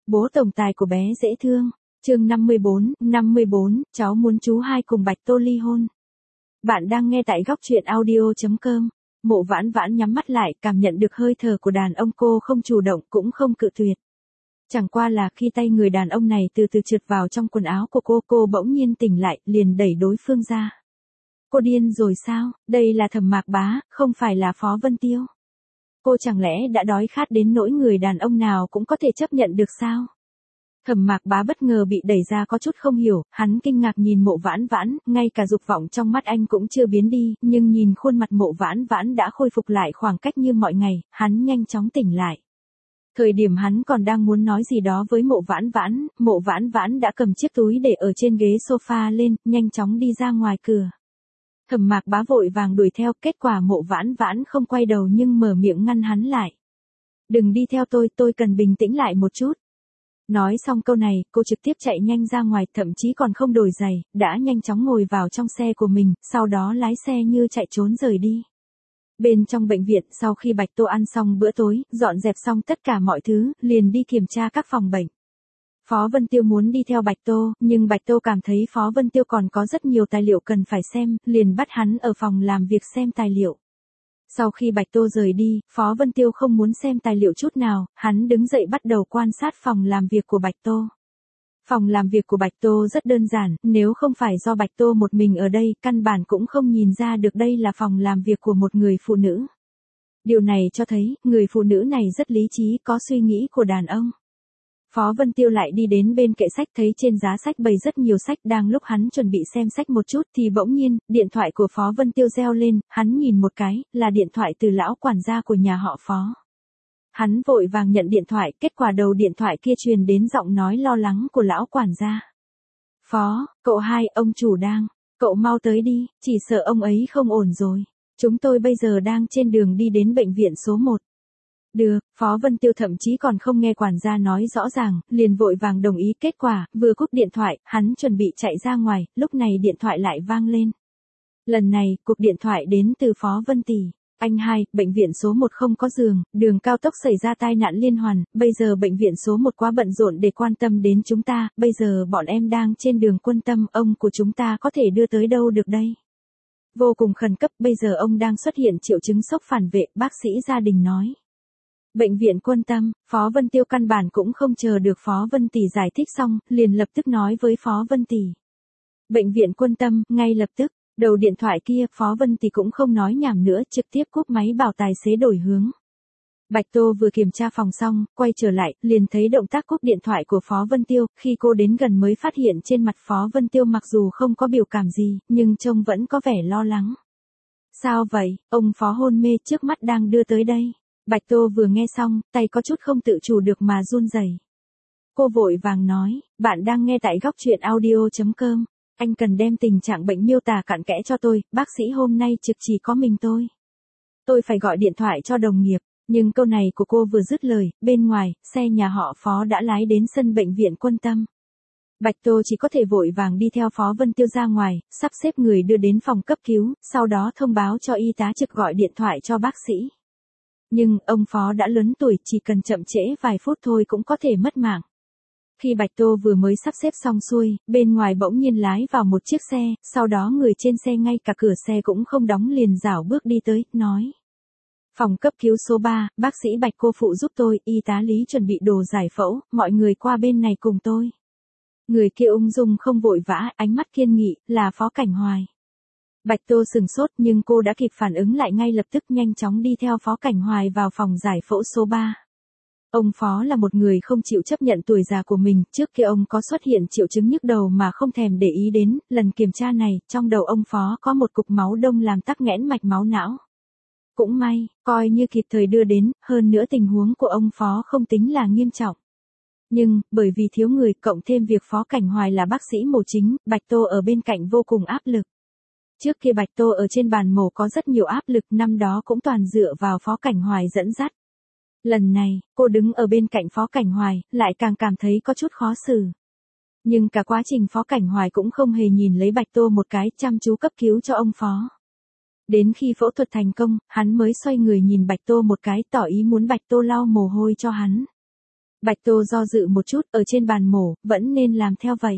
Bố tổng tài của bé dễ thương. Chương 54, cháu muốn chú hai cùng Bạch Tô ly hôn. Bạn đang nghe tại góc truyện audio.com. Mộ Vãn Vãn nhắm mắt lại, cảm nhận được hơi thở của đàn ông, cô không chủ động cũng không cự tuyệt. Chẳng qua là khi tay người đàn ông này từ từ trượt vào trong quần áo của cô bỗng nhiên tỉnh lại, liền đẩy đối phương ra. Cô điên rồi sao? Đây là Thẩm Mạc Bá, không phải là Phó Vân Tiêu. Cô chẳng lẽ đã đói khát đến nỗi người đàn ông nào cũng có thể chấp nhận được sao? Thẩm Mạc Bá bất ngờ bị đẩy ra có chút không hiểu, hắn kinh ngạc nhìn Mộ Vãn Vãn, ngay cả dục vọng trong mắt anh cũng chưa biến đi, nhưng nhìn khuôn mặt Mộ Vãn Vãn đã khôi phục lại khoảng cách như mọi ngày, hắn nhanh chóng tỉnh lại. Thời điểm hắn còn đang muốn nói gì đó với Mộ Vãn Vãn đã cầm chiếc túi để ở trên ghế sofa lên, nhanh chóng đi ra ngoài cửa. Thẩm Mạc Bá vội vàng đuổi theo, kết quả Mộ Vãn Vãn không quay đầu nhưng mở miệng ngăn hắn lại. Đừng đi theo tôi cần bình tĩnh lại một chút. Nói xong câu này, cô trực tiếp chạy nhanh ra ngoài, thậm chí còn không đổi giày, đã nhanh chóng ngồi vào trong xe của mình, sau đó lái xe như chạy trốn rời đi. Bên trong bệnh viện, sau khi Bạch Tô ăn xong bữa tối, dọn dẹp xong tất cả mọi thứ, liền đi kiểm tra các phòng bệnh. Phó Vân Tiêu muốn đi theo Bạch Tô, nhưng Bạch Tô cảm thấy Phó Vân Tiêu còn có rất nhiều tài liệu cần phải xem, liền bắt hắn ở phòng làm việc xem tài liệu. Sau khi Bạch Tô rời đi, Phó Vân Tiêu không muốn xem tài liệu chút nào, hắn đứng dậy bắt đầu quan sát phòng làm việc của Bạch Tô. Phòng làm việc của Bạch Tô rất đơn giản, nếu không phải do Bạch Tô một mình ở đây, căn bản cũng không nhìn ra được đây là phòng làm việc của một người phụ nữ. Điều này cho thấy, người phụ nữ này rất lý trí, có suy nghĩ của đàn ông. Phó Vân Tiêu lại đi đến bên kệ sách, thấy trên giá sách bày rất nhiều sách, đang lúc hắn chuẩn bị xem sách một chút thì bỗng nhiên, điện thoại của Phó Vân Tiêu reo lên, hắn nhìn một cái, là điện thoại từ lão quản gia của nhà họ Phó. Hắn vội vàng nhận điện thoại, kết quả đầu điện thoại kia truyền đến giọng nói lo lắng của lão quản gia. Phó, cậu hai, ông chủ đang, cậu mau tới đi, chỉ sợ ông ấy không ổn rồi. Chúng tôi bây giờ đang trên đường đi đến bệnh viện số 1. Được, Phó Vân Tiêu thậm chí còn không nghe quản gia nói rõ ràng, liền vội vàng đồng ý, kết quả, vừa cúp điện thoại, hắn chuẩn bị chạy ra ngoài, lúc này điện thoại lại vang lên. Lần này, cuộc điện thoại đến từ Phó Vân Tỷ. Anh hai, bệnh viện số 1 không có giường, đường cao tốc xảy ra tai nạn liên hoàn, bây giờ bệnh viện số 1 quá bận rộn để quan tâm đến chúng ta, bây giờ bọn em đang trên đường Quân Tâm, ông của chúng ta có thể đưa tới đâu được đây? Vô cùng khẩn cấp, bây giờ ông đang xuất hiện triệu chứng sốc phản vệ, bác sĩ gia đình nói. Bệnh viện Quân Tâm, Phó Vân Tiêu căn bản cũng không chờ được Phó Vân Tỷ giải thích xong, liền lập tức nói với Phó Vân Tỷ. Bệnh viện Quân Tâm, ngay lập tức, đầu điện thoại kia, Phó Vân Tỷ cũng không nói nhảm nữa, trực tiếp cúp máy bảo tài xế đổi hướng. Bạch Tô vừa kiểm tra phòng xong, quay trở lại, liền thấy động tác cúp điện thoại của Phó Vân Tiêu, khi cô đến gần mới phát hiện trên mặt Phó Vân Tiêu mặc dù không có biểu cảm gì, nhưng trông vẫn có vẻ lo lắng. Sao vậy, ông Phó hôn mê trước mắt đang đưa tới đây. Bạch Tô vừa nghe xong, tay có chút không tự chủ được mà run rẩy. Cô vội vàng nói, bạn đang nghe tại góc truyện audio.com, anh cần đem tình trạng bệnh miêu tả cặn kẽ cho tôi, bác sĩ hôm nay trực chỉ có mình tôi. Tôi phải gọi điện thoại cho đồng nghiệp, nhưng câu này của cô vừa dứt lời, bên ngoài, xe nhà họ Phó đã lái đến sân bệnh viện Quân Tâm. Bạch Tô chỉ có thể vội vàng đi theo Phó Vân Tiêu ra ngoài, sắp xếp người đưa đến phòng cấp cứu, sau đó thông báo cho y tá trực gọi điện thoại cho bác sĩ. Nhưng, ông Phó đã lớn tuổi, chỉ cần chậm trễ vài phút thôi cũng có thể mất mạng. Khi Bạch Tô vừa mới sắp xếp xong xuôi, bên ngoài bỗng nhiên lái vào một chiếc xe, sau đó người trên xe ngay cả cửa xe cũng không đóng liền rảo bước đi tới, nói. Phòng cấp cứu số 3, bác sĩ Bạch cô phụ giúp tôi, y tá Lý chuẩn bị đồ giải phẫu, mọi người qua bên này cùng tôi. Người kia ung dung không vội vã, ánh mắt kiên nghị, là Phó Cảnh Hoài. Bạch Tô sừng sốt nhưng cô đã kịp phản ứng lại ngay lập tức nhanh chóng đi theo Phó Cảnh Hoài vào phòng giải phẫu số 3. Ông Phó là một người không chịu chấp nhận tuổi già của mình, trước kia ông có xuất hiện triệu chứng nhức đầu mà không thèm để ý đến, lần kiểm tra này, trong đầu ông Phó có một cục máu đông làm tắc nghẽn mạch máu não. Cũng may, coi như kịp thời đưa đến, hơn nữa tình huống của ông Phó không tính là nghiêm trọng. Nhưng, bởi vì thiếu người, cộng thêm việc Phó Cảnh Hoài là bác sĩ mổ chính, Bạch Tô ở bên cạnh vô cùng áp lực. Trước kia Bạch Tô ở trên bàn mổ có rất nhiều áp lực, năm đó cũng toàn dựa vào Phó Cảnh Hoài dẫn dắt. Lần này, cô đứng ở bên cạnh Phó Cảnh Hoài, lại càng cảm thấy có chút khó xử. Nhưng cả quá trình Phó Cảnh Hoài cũng không hề nhìn lấy Bạch Tô một cái, chăm chú cấp cứu cho ông Phó. Đến khi phẫu thuật thành công, hắn mới xoay người nhìn Bạch Tô một cái, tỏ ý muốn Bạch Tô lau mồ hôi cho hắn. Bạch Tô do dự một chút, ở trên bàn mổ, vẫn nên làm theo vậy.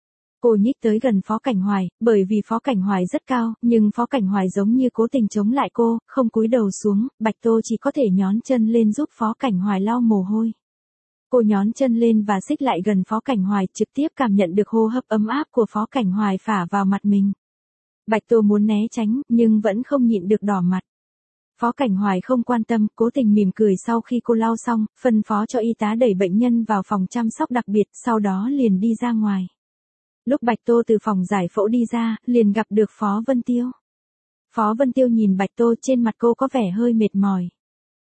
Cô nhích tới gần Phó Cảnh Hoài, bởi vì Phó Cảnh Hoài rất cao, nhưng Phó Cảnh Hoài giống như cố tình chống lại cô, không cúi đầu xuống, Bạch Tô chỉ có thể nhón chân lên giúp Phó Cảnh Hoài lau mồ hôi. Cô nhón chân lên và xích lại gần Phó Cảnh Hoài, trực tiếp cảm nhận được hô hấp ấm áp của Phó Cảnh Hoài phả vào mặt mình. Bạch Tô muốn né tránh, nhưng vẫn không nhịn được đỏ mặt. Phó Cảnh Hoài không quan tâm, cố tình mỉm cười sau khi cô lau xong, phân phó cho y tá đẩy bệnh nhân vào phòng chăm sóc đặc biệt, sau đó liền đi ra ngoài. Lúc Bạch Tô từ phòng giải phẫu đi ra, liền gặp được Phó Vân Tiêu. Phó Vân Tiêu nhìn Bạch Tô, trên mặt cô có vẻ hơi mệt mỏi.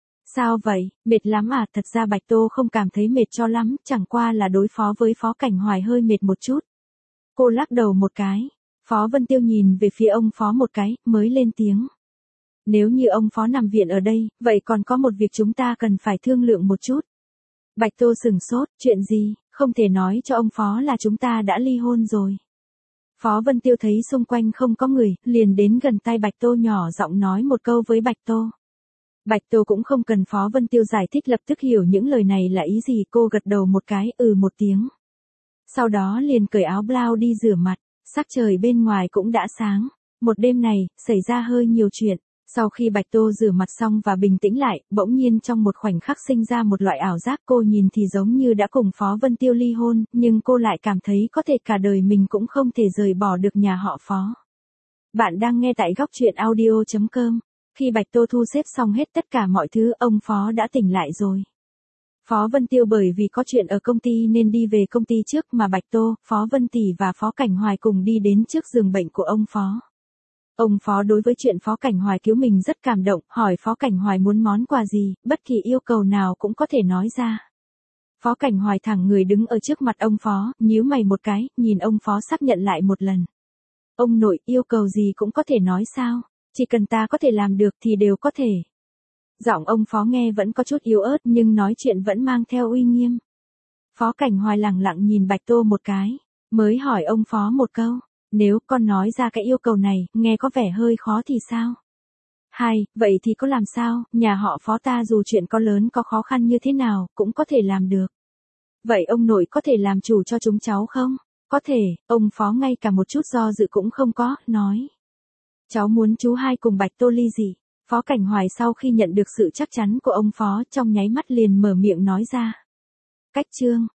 Sao vậy, mệt lắm à? Thật ra Bạch Tô không cảm thấy mệt cho lắm, chẳng qua là đối phó với Phó Cảnh Hoài hơi mệt một chút. Cô lắc đầu một cái. Phó Vân Tiêu nhìn về phía ông Phó một cái, mới lên tiếng. Nếu như ông Phó nằm viện ở đây, vậy còn có một việc chúng ta cần phải thương lượng một chút. Bạch Tô sừng sốt, chuyện gì, không thể nói cho ông Phó là chúng ta đã ly hôn rồi. Phó Vân Tiêu thấy xung quanh không có người, liền đến gần tay Bạch Tô nhỏ giọng nói một câu với Bạch Tô. Bạch Tô cũng không cần Phó Vân Tiêu giải thích, lập tức hiểu những lời này là ý gì, cô gật đầu một cái, một tiếng. Sau đó liền cởi áo blau đi rửa mặt, sắc trời bên ngoài cũng đã sáng. Một đêm này, xảy ra hơi nhiều chuyện. Sau khi Bạch Tô rửa mặt xong và bình tĩnh lại, bỗng nhiên trong một khoảnh khắc sinh ra một loại ảo giác, cô nhìn thì giống như đã cùng Phó Vân Tiêu ly hôn, nhưng cô lại cảm thấy có thể cả đời mình cũng không thể rời bỏ được nhà họ Phó. Bạn đang nghe tại góc truyện audio.com. Khi Bạch Tô thu xếp xong hết tất cả mọi thứ, ông Phó đã tỉnh lại rồi. Phó Vân Tiêu bởi vì có chuyện ở công ty nên đi về công ty trước, mà Bạch Tô, Phó Vân Tỷ và Phó Cảnh Hoài cùng đi đến trước giường bệnh của ông Phó. Ông Phó đối với chuyện Phó Cảnh Hoài cứu mình rất cảm động, hỏi Phó Cảnh Hoài muốn món quà gì, bất kỳ yêu cầu nào cũng có thể nói ra. Phó Cảnh Hoài thẳng người đứng ở trước mặt ông Phó, nhíu mày một cái, nhìn ông Phó xác nhận lại một lần. Ông nội, yêu cầu gì cũng có thể nói sao, chỉ cần ta có thể làm được thì đều có thể. Giọng ông Phó nghe vẫn có chút yếu ớt nhưng nói chuyện vẫn mang theo uy nghiêm. Phó Cảnh Hoài lẳng lặng nhìn Bạch Tô một cái, mới hỏi ông Phó một câu. Nếu con nói ra cái yêu cầu này, nghe có vẻ hơi khó thì sao? Vậy thì có làm sao, nhà họ Phó ta dù chuyện có lớn có khó khăn như thế nào, cũng có thể làm được. Vậy ông nội có thể làm chủ cho chúng cháu không? Có thể, ông Phó ngay cả một chút do dự cũng không có, nói. Cháu muốn chú hai cùng Bạch Tô ly dị. Phó Cảnh Hoài sau khi nhận được sự chắc chắn của ông Phó, trong nháy mắt liền mở miệng nói ra. Cách chương